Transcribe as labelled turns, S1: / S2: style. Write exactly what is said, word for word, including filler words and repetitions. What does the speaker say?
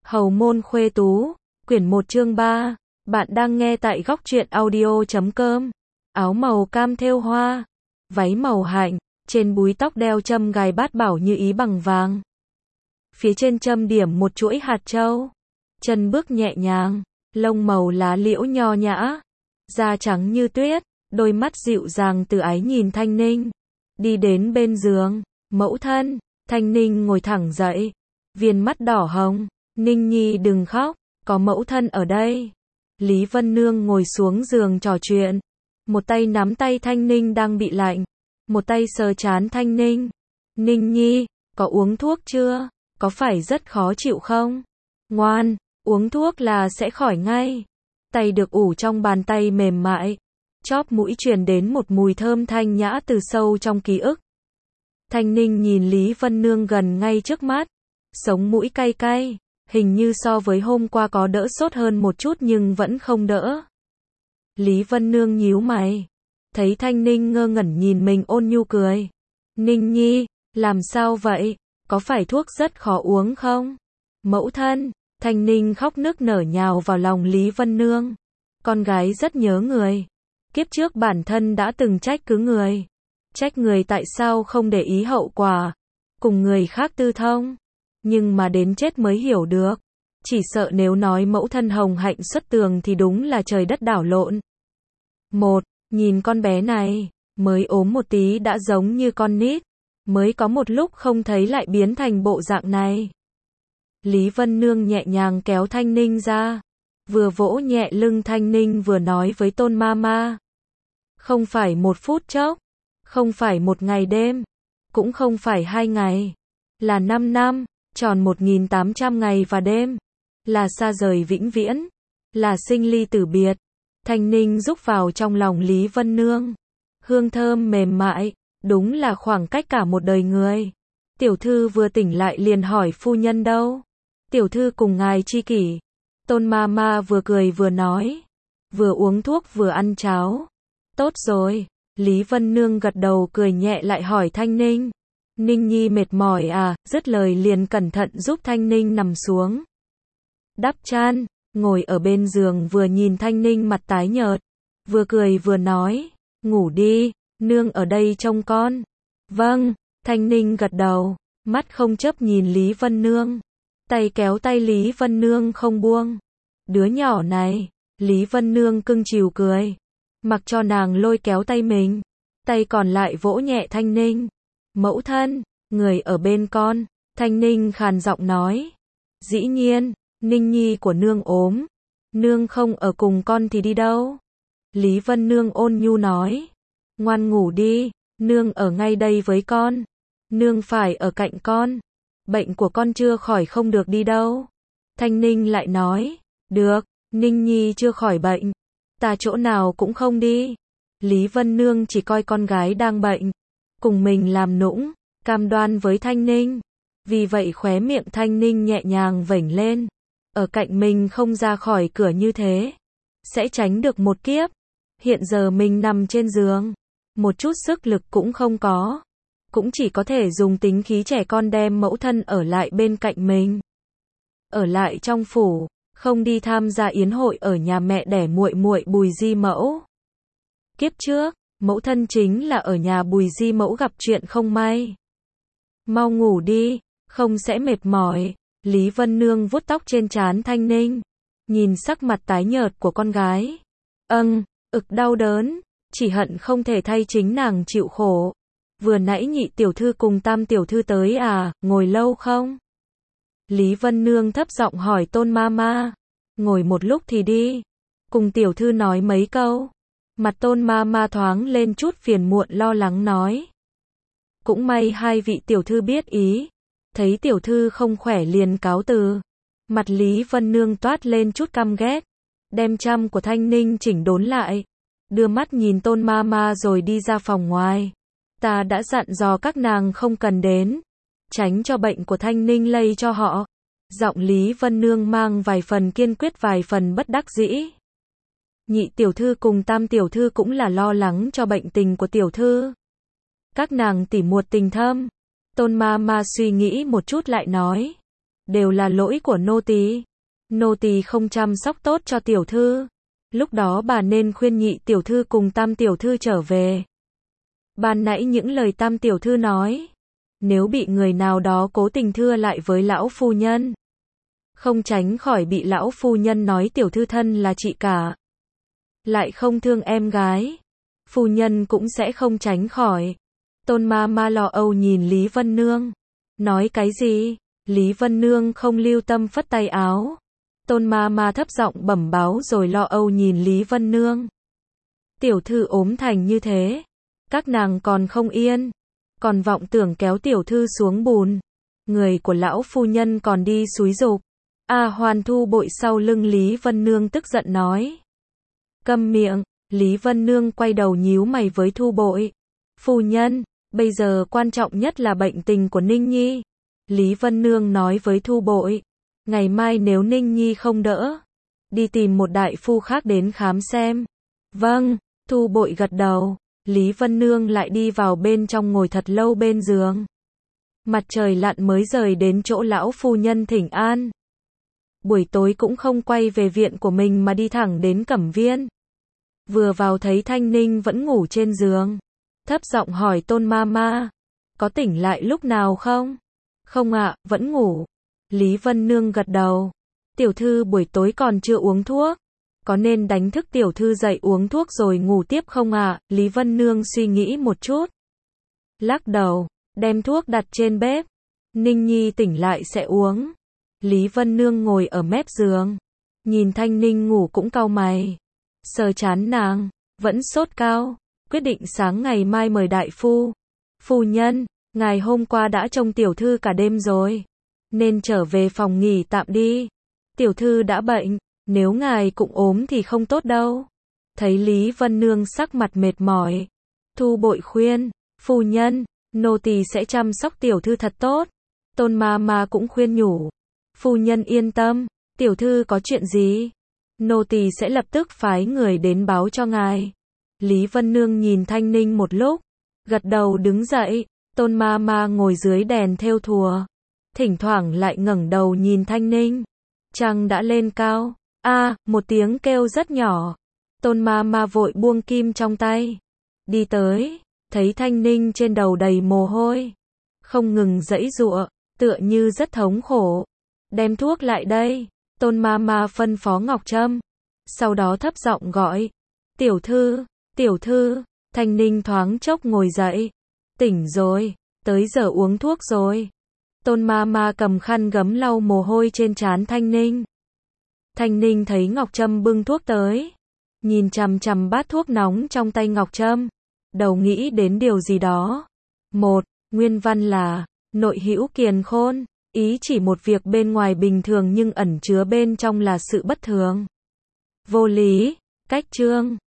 S1: Hầu môn khuê tú, quyển một chương ba. Bạn đang nghe tại góc truyện audio chấm com. Áo màu cam thêu hoa, váy màu hạnh, trên búi tóc đeo châm gài bát bảo như ý bằng vàng. Phía trên châm điểm một chuỗi hạt châu. Chân bước nhẹ nhàng, lông màu lá liễu nho nhã, da trắng như tuyết, đôi mắt dịu dàng từ ái nhìn Thanh Ninh. Đi đến bên giường, mẫu thân, Thanh Ninh ngồi thẳng dậy, viên mắt đỏ hồng. Ninh Nhi đừng khóc, có mẫu thân ở đây. Lý Vân Nương ngồi xuống giường trò chuyện, một tay nắm tay Thanh Ninh đang bị lạnh, một tay sờ trán Thanh Ninh. Ninh Nhi, có uống thuốc chưa? Có phải rất khó chịu không? Ngoan, uống thuốc là sẽ khỏi ngay. Tay được ủ trong bàn tay mềm mại, chóp mũi truyền đến một mùi thơm thanh nhã từ sâu trong ký ức. Thanh Ninh nhìn Lý Vân Nương gần ngay trước mắt, sống mũi cay cay. Hình như so với hôm qua có đỡ sốt hơn một chút nhưng vẫn không đỡ. Lý Vân Nương nhíu mày, thấy Thanh Ninh ngơ ngẩn nhìn mình ôn nhu cười. Ninh Nhi, làm sao vậy? Có phải thuốc rất khó uống không? Mẫu thân, Thanh Ninh khóc nức nở nhào vào lòng Lý Vân Nương. Con gái rất nhớ người. Kiếp trước bản thân đã từng trách cứ người. Trách người tại sao không để ý hậu quả, cùng người khác tư thông. Nhưng mà đến chết mới hiểu được. Chỉ sợ nếu nói mẫu thân hồng hạnh xuất tường thì đúng là trời đất đảo lộn. Một, nhìn con bé này, mới ốm một tí đã giống như con nít. Mới có một lúc không thấy lại biến thành bộ dạng này. Lý Vân Nương nhẹ nhàng kéo Thanh Ninh ra, vừa vỗ nhẹ lưng Thanh Ninh vừa nói với Tôn Mama. Không phải một phút chốc, không phải một ngày đêm, cũng không phải hai ngày, là năm năm. Tròn một nghìn tám trăm ngày và đêm, là xa rời vĩnh viễn, là sinh ly tử biệt. Thanh Ninh rúc vào trong lòng Lý Vân Nương, hương thơm mềm mại, đúng là khoảng cách cả một đời người. Tiểu thư vừa tỉnh lại liền hỏi phu nhân đâu? Tiểu thư cùng ngài chi kỷ. Tôn Mama vừa cười vừa nói, vừa uống thuốc vừa ăn cháo. Tốt rồi. Lý Vân Nương gật đầu cười nhẹ lại hỏi Thanh Ninh. Ninh Nhi mệt mỏi à? Dứt lời liền cẩn thận giúp Thanh Ninh nằm xuống, đắp chăn, ngồi ở bên giường vừa nhìn Thanh Ninh mặt tái nhợt, vừa cười vừa nói, ngủ đi, nương ở đây trông con. Vâng. Thanh Ninh gật đầu, mắt không chớp nhìn Lý Vân Nương, tay kéo tay Lý Vân Nương không buông. Đứa nhỏ này, Lý Vân Nương cưng chiều cười, mặc cho nàng lôi kéo tay mình, tay còn lại vỗ nhẹ Thanh Ninh. Mẫu thân, người ở bên con. Thanh Ninh khàn giọng nói. Dĩ nhiên, Ninh Nhi của nương ốm, nương không ở cùng con thì đi đâu? Lý Vân Nương ôn nhu nói. Ngoan ngủ đi, nương ở ngay đây với con. Nương phải ở cạnh con. Bệnh của con chưa khỏi không được đi đâu. Thanh Ninh lại nói. Được, Ninh Nhi chưa khỏi bệnh, ta chỗ nào cũng không đi. Lý Vân Nương chỉ coi con gái đang bệnh, cùng mình làm nũng, cam đoan với Thanh Ninh. Vì vậy khóe miệng Thanh Ninh nhẹ nhàng vểnh lên. Ở cạnh mình không ra khỏi cửa như thế, sẽ tránh được một kiếp. Hiện giờ mình nằm trên giường, một chút sức lực cũng không có, cũng chỉ có thể dùng tính khí trẻ con đem mẫu thân ở lại bên cạnh mình. Ở lại trong phủ, không đi tham gia yến hội ở nhà mẹ đẻ muội muội Bùi Di Mẫu. Kiếp trước, mẫu thân chính là ở nhà Bùi Di Mẫu gặp chuyện không may. Mau ngủ đi, không sẽ mệt mỏi. Lý Vân Nương vuốt tóc trên trán Thanh Ninh, nhìn sắc mặt tái nhợt của con gái. Âng, ực đau đớn, chỉ hận không thể thay chính nàng chịu khổ. Vừa nãy nhị tiểu thư cùng tam tiểu thư tới à, ngồi lâu không? Lý Vân Nương thấp giọng hỏi Tôn Mama. Ngồi một lúc thì đi, cùng tiểu thư nói mấy câu. Mặt Tôn Mama thoáng lên chút phiền muộn lo lắng nói. Cũng may hai vị tiểu thư biết ý, thấy tiểu thư không khỏe liền cáo từ. Mặt Lý Vân Nương toát lên chút căm ghét, đem chăm của Thanh Ninh chỉnh đốn lại, đưa mắt nhìn Tôn Mama rồi đi ra phòng ngoài. Ta đã dặn dò các nàng không cần đến, tránh cho bệnh của Thanh Ninh lây cho họ. Giọng Lý Vân Nương mang vài phần kiên quyết vài phần bất đắc dĩ. Nhị tiểu thư cùng tam tiểu thư cũng là lo lắng cho bệnh tình của tiểu thư. Các nàng tỉ muội tình thâm. Tôn Mama suy nghĩ một chút lại nói. đều là lỗi của nô tỳ. Nô tỳ không chăm sóc tốt cho tiểu thư. Lúc đó bà nên khuyên nhị tiểu thư cùng tam tiểu thư trở về. Ban nãy những lời tam tiểu thư nói, nếu bị người nào đó cố tình thưa lại với lão phu nhân, không tránh khỏi bị lão phu nhân nói tiểu thư thân là chị cả, lại không thương em gái, phu nhân cũng sẽ không tránh khỏi. Tôn ma ma lo âu nhìn Lý Vân Nương. Nói cái gì? Lý Vân Nương không lưu tâm phất tay áo. Tôn ma ma thấp giọng bẩm báo rồi lo âu nhìn Lý Vân Nương. Tiểu thư ốm thành như thế, các nàng còn không yên, còn vọng tưởng kéo tiểu thư xuống bùn. Người của lão phu nhân còn đi xúi giục. A Hoan Thu Bội sau lưng Lý Vân Nương tức giận nói. Câm miệng. Lý Vân Nương quay đầu nhíu mày với Thu Bội. Phu nhân, bây giờ quan trọng nhất là bệnh tình của Ninh Nhi. Lý Vân Nương nói với Thu Bội. Ngày mai nếu Ninh Nhi không đỡ, đi tìm một đại phu khác đến khám xem. Vâng, Thu Bội gật đầu. Lý Vân Nương lại đi vào bên trong ngồi thật lâu bên giường. Mặt trời lặn mới rời đến chỗ lão phu nhân thỉnh an. Buổi tối cũng không quay về viện của mình mà đi thẳng đến Cẩm Viên. Vừa vào thấy Thanh Ninh vẫn ngủ trên giường. Thấp giọng hỏi Tôn ma ma. Có tỉnh lại lúc nào không? Không ạ, vẫn ngủ. Lý Vân Nương gật đầu. Tiểu thư buổi tối còn chưa uống thuốc. Có nên đánh thức tiểu thư dậy uống thuốc rồi ngủ tiếp không ạ? Lý Vân Nương suy nghĩ một chút. Lắc đầu, đem thuốc đặt trên bếp. Ninh Nhi tỉnh lại sẽ uống. Lý Vân Nương ngồi ở mép giường. Nhìn Thanh Ninh ngủ cũng cau mày. Sờ chán nàng, vẫn sốt cao. Quyết định sáng ngày mai mời đại phu. Phu nhân, ngài hôm qua đã trông tiểu thư cả đêm rồi, nên trở về phòng nghỉ tạm đi. Tiểu thư đã bệnh, nếu ngài cũng ốm thì không tốt đâu. Thấy Lý Vân Nương sắc mặt mệt mỏi, Thu Bội khuyên, phu nhân, nô tỳ sẽ chăm sóc tiểu thư thật tốt. Tôn ma ma cũng khuyên nhủ, phu nhân yên tâm, tiểu thư có chuyện gì, nô tỳ sẽ lập tức phái người đến báo cho ngài. Lý Vân Nương nhìn Thanh Ninh một lúc, gật đầu đứng dậy. Tôn ma ma ngồi dưới đèn thêu thùa, thỉnh thoảng lại ngẩng đầu nhìn Thanh Ninh. Trăng đã lên cao. A, à, một tiếng kêu rất nhỏ. Tôn ma ma vội buông kim trong tay, đi tới, thấy Thanh Ninh trên đầu đầy mồ hôi, không ngừng giãy giụa, tựa như rất thống khổ. Đem thuốc lại đây. Tôn ma ma phân phó Ngọc Trâm. Sau đó thấp giọng gọi, tiểu thư, tiểu thư. Thanh Ninh thoáng chốc ngồi dậy. Tỉnh rồi, tới giờ uống thuốc rồi. Tôn ma ma cầm khăn gấm lau mồ hôi trên trán Thanh Ninh. Thanh Ninh thấy Ngọc Trâm bưng thuốc tới, nhìn chằm chằm bát thuốc nóng trong tay Ngọc Trâm, đầu nghĩ đến điều gì đó. Một, nguyên văn là, nội hữu kiền khôn, ý chỉ một việc bên ngoài bình thường nhưng ẩn chứa bên trong là sự bất thường, vô lý. Cách chương